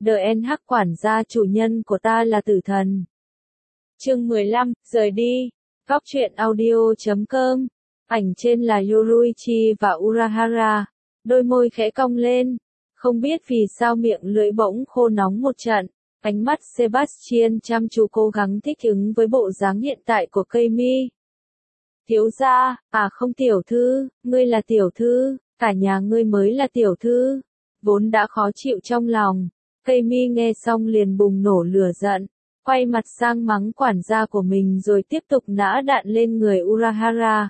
DNH quản gia chủ nhân của ta là tử thần. Chương 15, rời đi. Góc truyện audio.com. Ảnh trên là Yoruichi và Urahara. Đôi môi khẽ cong lên. Không biết vì sao miệng lưỡi bỗng khô nóng một trận. Ánh mắt Sebastian chăm chú cố gắng thích ứng với bộ dáng hiện tại của Keimi. Thiếu gia, không tiểu thư, ngươi là tiểu thư, cả nhà ngươi mới là tiểu thư. Vốn đã khó chịu trong lòng, Keimi nghe xong liền bùng nổ lửa giận, quay mặt sang mắng quản gia của mình rồi tiếp tục nã đạn lên người Urahara.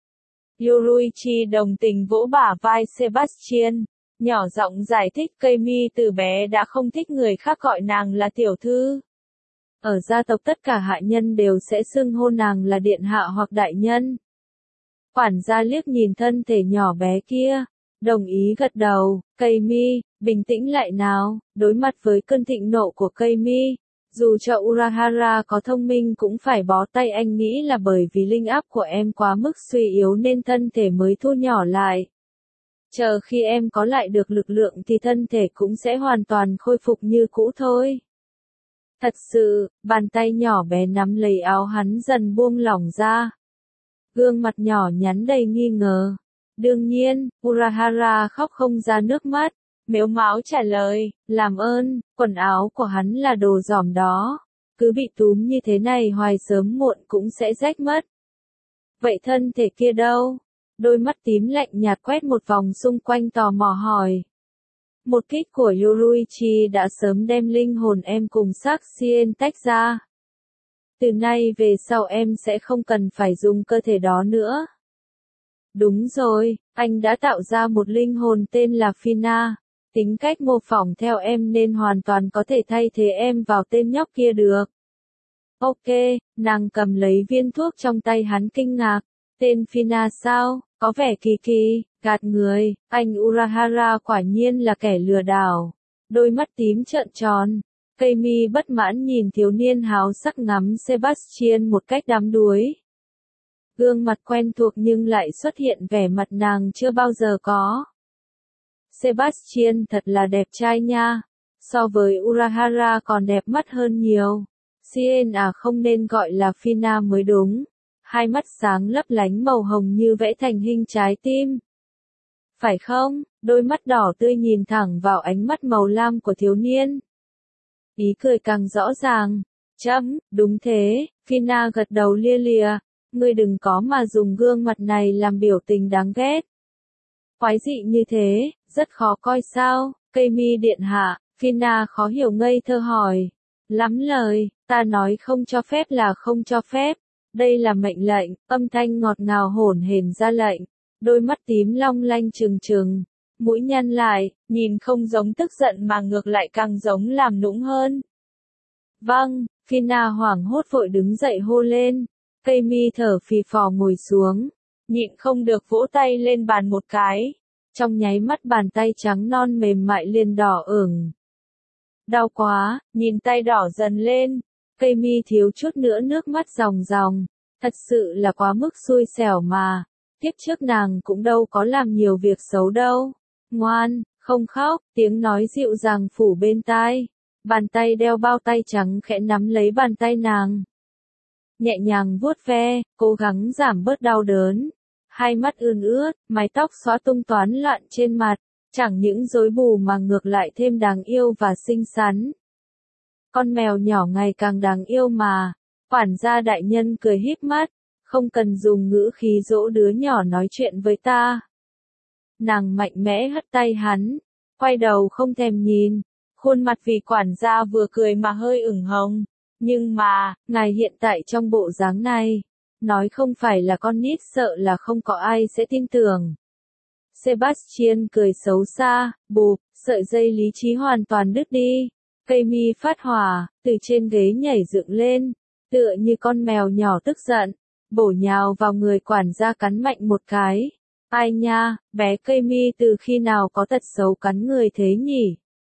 Yoruichi đồng tình vỗ bả vai Sebastian, nhỏ giọng giải thích Keimi từ bé đã không thích người khác gọi nàng là tiểu thư. Ở gia tộc tất cả hạ nhân đều sẽ xưng hô nàng là điện hạ hoặc đại nhân. Quản gia liếc nhìn thân thể nhỏ bé kia, đồng ý gật đầu. Keimi, bình tĩnh lại nào. Đối mặt với cơn thịnh nộ của Keimi, dù cho Urahara có thông minh cũng phải bó tay. Anh nghĩ là bởi vì linh áp của em quá mức suy yếu nên thân thể mới thu nhỏ lại. Chờ khi em có lại được lực lượng thì thân thể cũng sẽ hoàn toàn khôi phục như cũ thôi. Thật sự, bàn tay nhỏ bé nắm lấy áo hắn dần buông lỏng ra. Gương mặt nhỏ nhắn đầy nghi ngờ. Đương nhiên, Urahara khóc không ra nước mắt, mếu máo trả lời, làm ơn, quần áo của hắn là đồ giỏm đó. Cứ bị túm như thế này hoài sớm muộn cũng sẽ rách mất. Vậy thân thể kia đâu? Đôi mắt tím lạnh nhạt quét một vòng xung quanh tò mò hỏi. Một kích của Yoruichi đã sớm đem linh hồn em cùng xác Sien tách ra. Từ nay về sau em sẽ không cần phải dùng cơ thể đó nữa. Đúng rồi, anh đã tạo ra một linh hồn tên là Fina. Tính cách mô phỏng theo em nên hoàn toàn có thể thay thế em vào tên nhóc kia được. Ok, nàng cầm lấy viên thuốc trong tay hắn kinh ngạc. Tên Fina sao, có vẻ kỳ kỳ, gạt người. Anh Urahara quả nhiên là kẻ lừa đảo. Đôi mắt tím trợn tròn. Keimi bất mãn nhìn thiếu niên háo sắc ngắm Sebastian một cách đắm đuối. Gương mặt quen thuộc nhưng lại xuất hiện vẻ mặt nàng chưa bao giờ có. Sebastian thật là đẹp trai nha. So với Urahara còn đẹp mắt hơn nhiều. Sien không nên gọi là Fina mới đúng. Hai mắt sáng lấp lánh màu hồng như vẽ thành hình trái tim. Phải không? Đôi mắt đỏ tươi nhìn thẳng vào ánh mắt màu lam của thiếu niên. Ý cười càng rõ ràng. Đúng thế. Fina gật đầu lia lịa. Ngươi đừng có mà dùng gương mặt này làm biểu tình đáng ghét. Quái dị như thế, rất khó coi sao? Keimi điện hạ. Fina khó hiểu ngây thơ hỏi. Lắm lời, ta nói không cho phép là không cho phép. Đây là mệnh lệnh. Âm thanh ngọt ngào hổn hển ra lệnh. Đôi mắt tím long lanh trừng trừng. Mũi nhăn lại, nhìn không giống tức giận mà ngược lại càng giống làm nũng hơn. Vâng, Fina hoảng hốt vội đứng dậy hô lên. Keimi thở phì phò ngồi xuống, nhịn không được vỗ tay lên bàn một cái. Trong nháy mắt bàn tay trắng non mềm mại liền đỏ ửng. Đau quá, nhìn tay đỏ dần lên. Keimi thiếu chút nữa nước mắt ròng ròng. Thật sự là quá mức xui xẻo mà. Kiếp trước nàng cũng đâu có làm nhiều việc xấu đâu. Ngoan, không khóc, tiếng nói dịu dàng phủ bên tai. Bàn tay đeo bao tay trắng khẽ nắm lấy bàn tay nàng. Nhẹ nhàng vuốt ve, cố gắng giảm bớt đau đớn. Hai mắt ươn ướt, mái tóc xõa tung toán loạn trên mặt. Chẳng những rối bù mà ngược lại thêm đáng yêu và xinh xắn. Con mèo nhỏ ngày càng đáng yêu mà. Quản gia đại nhân cười híp mắt. Không cần dùng ngữ khí dỗ đứa nhỏ nói chuyện với ta. Nàng mạnh mẽ hất tay hắn. Quay đầu không thèm nhìn. Khuôn mặt vì quản gia vừa cười mà hơi ửng hồng. Nhưng mà, ngài hiện tại trong bộ dáng này. Nói không phải là con nít sợ là không có ai sẽ tin tưởng. Sebastian cười xấu xa, bụp, sợi dây lý trí hoàn toàn đứt đi. Keimi phát hỏa, từ trên ghế nhảy dựng lên. Tựa như con mèo nhỏ tức giận. Bổ nhào vào người quản gia cắn mạnh một cái. Ai nha, bé Keimi từ khi nào có tật xấu cắn người thế nhỉ?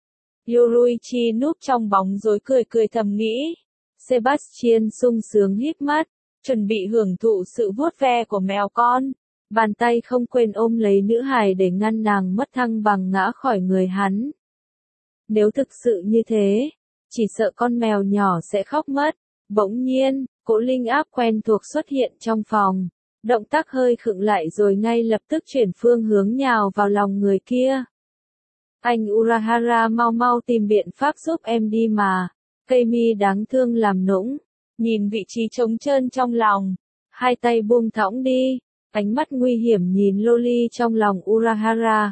Yoruichi núp trong bóng rối cười cười thầm nghĩ. Sebastian sung sướng híp mắt, chuẩn bị hưởng thụ sự vuốt ve của mèo con. Bàn tay không quên ôm lấy nữ hài để ngăn nàng mất thăng bằng ngã khỏi người hắn. Nếu thực sự như thế, chỉ sợ con mèo nhỏ sẽ khóc mất. Bỗng nhiên, cỗ linh áp quen thuộc xuất hiện trong phòng. Động tác hơi khựng lại rồi ngay lập tức chuyển phương hướng nhào vào lòng người kia. Anh Urahara mau mau tìm biện pháp giúp em đi mà. Cây mi đáng thương làm nũng. Nhìn vị trí trống trơn trong lòng. Hai tay buông thõng đi. Ánh mắt nguy hiểm nhìn Loli trong lòng Urahara.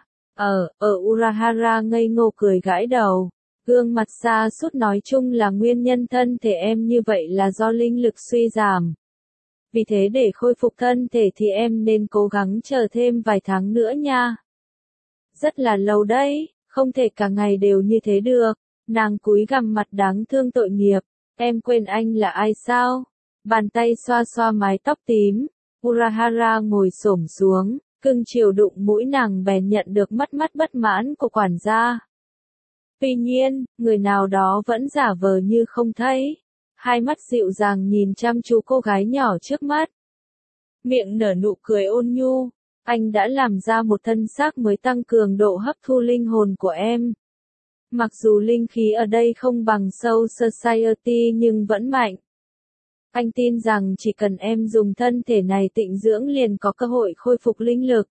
Urahara ngây ngô cười gãi đầu. Gương mặt sa sút nói chung là nguyên nhân thân thể em như vậy là do linh lực suy giảm. Vì thế để khôi phục thân thể thì em nên cố gắng chờ thêm vài tháng nữa nha. Rất là lâu đấy, không thể cả ngày đều như thế được. Nàng cúi gằm mặt đáng thương tội nghiệp. Em quên anh là ai sao? Bàn tay xoa xoa mái tóc tím. Urahara ngồi xổm xuống, cưng chiều đụng mũi nàng bèn nhận được mắt bất mãn của quản gia. Tuy nhiên, người nào đó vẫn giả vờ như không thấy. Hai mắt dịu dàng nhìn chăm chú cô gái nhỏ trước mắt. Miệng nở nụ cười ôn nhu. Anh đã làm ra một thân xác mới tăng cường độ hấp thu linh hồn của em. Mặc dù linh khí ở đây không bằng Soul Society nhưng vẫn mạnh. Anh tin rằng chỉ cần em dùng thân thể này tịnh dưỡng liền có cơ hội khôi phục linh lực.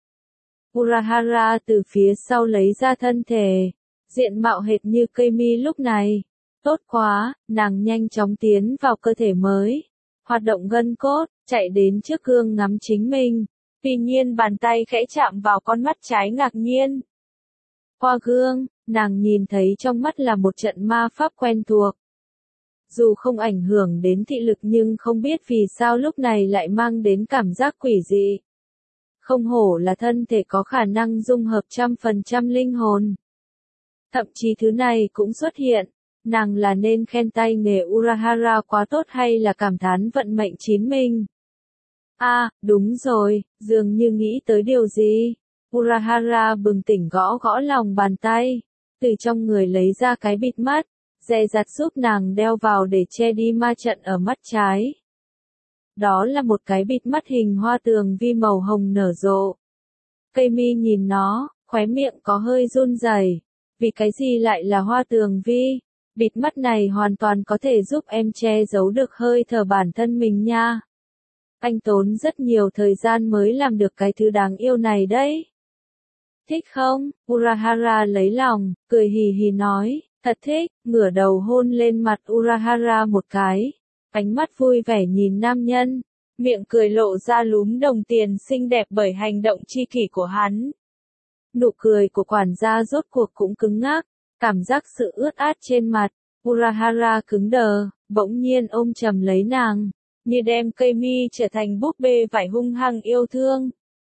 Urahara từ phía sau lấy ra thân thể. Diện mạo hệt như cây mi lúc này. Tốt quá, nàng nhanh chóng tiến vào cơ thể mới. Hoạt động gân cốt, chạy đến trước gương ngắm chính mình. Tuy nhiên bàn tay khẽ chạm vào con mắt trái ngạc nhiên. Qua gương, nàng nhìn thấy trong mắt là một trận ma pháp quen thuộc. Dù không ảnh hưởng đến thị lực nhưng không biết vì sao lúc này lại mang đến cảm giác quỷ dị. Không hổ là thân thể có khả năng dung hợp 100% linh hồn. Thậm chí thứ này cũng xuất hiện. Nàng là nên khen tay nghề Urahara quá tốt hay là cảm thán vận mệnh chín mình? Đúng rồi, dường như nghĩ tới điều gì. Urahara bừng tỉnh gõ gõ lòng bàn tay. Từ trong người lấy ra cái bịt mắt. Dè dặt giúp nàng đeo vào để che đi ma trận ở mắt trái. Đó là một cái bịt mắt hình hoa tường vi màu hồng nở rộ. Cây mi nhìn nó, khóe miệng có hơi run rẩy. Vì cái gì lại là hoa tường vi? Bịt mắt này hoàn toàn có thể giúp em che giấu được hơi thở bản thân mình nha. Anh tốn rất nhiều thời gian mới làm được cái thứ đáng yêu này đấy. Thích không? Urahara lấy lòng, cười hì hì nói, thật thích, ngửa đầu hôn lên mặt Urahara một cái. Ánh mắt vui vẻ nhìn nam nhân, miệng cười lộ ra lúm đồng tiền xinh đẹp bởi hành động chi kỷ của hắn. Nụ cười của quản gia rốt cuộc cũng cứng ngắc, cảm giác sự ướt át trên mặt. Urahara cứng đờ, bỗng nhiên ôm chầm lấy nàng, như đem cây mi trở thành búp bê vải hung hăng yêu thương.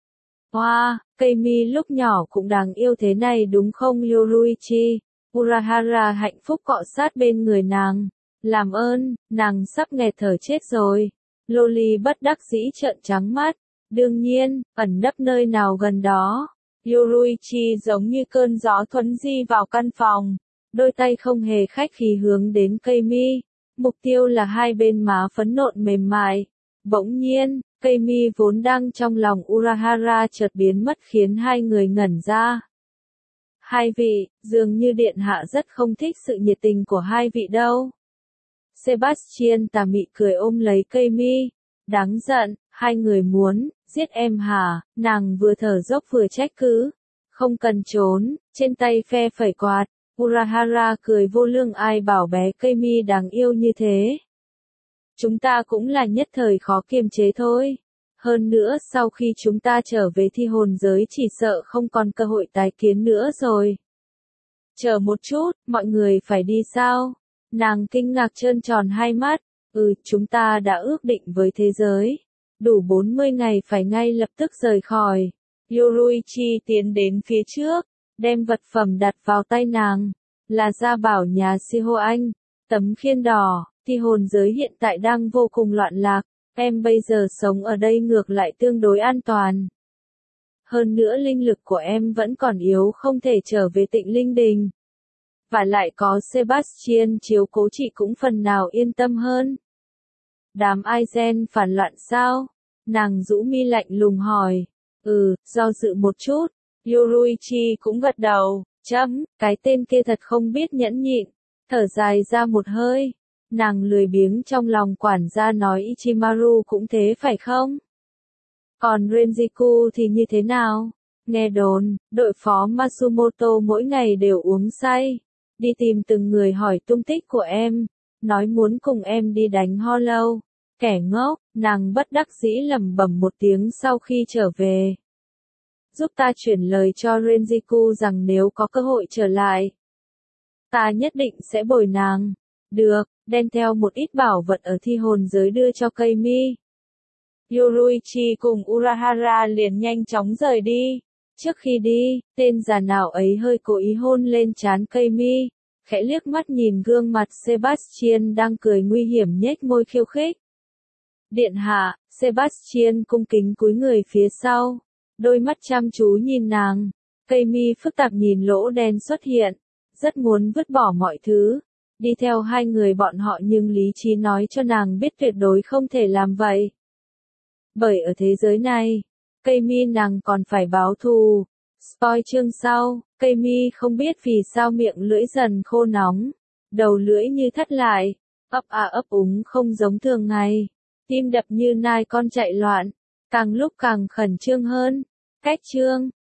Wow, cây mi lúc nhỏ cũng đáng yêu thế này đúng không Yoruichi? Urahara hạnh phúc cọ sát bên người nàng. Làm ơn, nàng sắp nghẹt thở chết rồi. Loli bất đắc dĩ trợn trắng mắt. Đương nhiên, ẩn nấp nơi nào gần đó. Yoruichi giống như cơn gió thuấn di vào căn phòng. Đôi tay không hề khách khí hướng đến cây mi. Mục tiêu là hai bên má phấn nộn mềm mại. Bỗng nhiên, cây mi vốn đang trong lòng Urahara chợt biến mất khiến hai người ngẩn ra. Hai vị, dường như điện hạ rất không thích sự nhiệt tình của hai vị đâu. Sebastian tà mị cười ôm lấy cây mi. Đáng giận, hai người muốn, giết em hả? Nàng vừa thở dốc vừa trách cứ. Không cần trốn, trên tay phe phẩy quạt. Urahara cười vô lương ai bảo bé cây mi đáng yêu như thế. Chúng ta cũng là nhất thời khó kiềm chế thôi. Hơn nữa sau khi chúng ta trở về thi hồn giới chỉ sợ không còn cơ hội tái kiến nữa rồi. Chờ một chút, mọi người phải đi sao? Nàng kinh ngạc trơn tròn hai mắt. Chúng ta đã ước định với thế giới. Đủ 40 ngày phải ngay lập tức rời khỏi. Yoruichi tiến đến phía trước, đem vật phẩm đặt vào tay nàng. Là gia bảo nhà Shiho Anh. Tấm khiên đỏ, thi hồn giới hiện tại đang vô cùng loạn lạc. Em bây giờ sống ở đây ngược lại tương đối an toàn. Hơn nữa linh lực của em vẫn còn yếu không thể trở về Tịnh Linh Đình. Và lại có Sebastian chiếu cố chị cũng phần nào yên tâm hơn. Đám Aizen phản loạn sao? Nàng rũ mi lạnh lùng hỏi. Do dự một chút. Yoruichi cũng gật đầu. Cái tên kia thật không biết nhẫn nhịn, thở dài ra một hơi. Nàng lười biếng trong lòng quản gia nói Ichimaru cũng thế phải không? Còn Renjiku thì như thế nào? Nghe đồn, đội phó Matsumoto mỗi ngày đều uống say, đi tìm từng người hỏi tung tích của em, nói muốn cùng em đi đánh Hollow. Kẻ ngốc, nàng bất đắc dĩ lẩm bẩm một tiếng sau khi trở về. Giúp ta chuyển lời cho Renjiku rằng nếu có cơ hội trở lại, ta nhất định sẽ bồi nàng. Được, đem theo một ít bảo vật ở thi hồn giới đưa cho Keimi. Yoruichi cùng Urahara liền nhanh chóng rời đi. Trước khi đi, tên già nào ấy hơi cố ý hôn lên trán Keimi, khẽ liếc mắt nhìn gương mặt Sebastian đang cười nguy hiểm nhếch môi khiêu khích. Điện hạ, Sebastian cung kính cúi người phía sau, đôi mắt chăm chú nhìn nàng. Keimi phức tạp nhìn lỗ đen xuất hiện, rất muốn vứt bỏ mọi thứ, đi theo hai người bọn họ nhưng lý trí nói cho nàng biết tuyệt đối không thể làm vậy. Bởi ở thế giới này, Keimi nàng còn phải báo thù. Spoil chương sau, Keimi không biết vì sao miệng lưỡi dần khô nóng, đầu lưỡi như thắt lại, ấp a ấp úng không giống thường ngày, tim đập như nai con chạy loạn, càng lúc càng khẩn trương hơn. Cách chương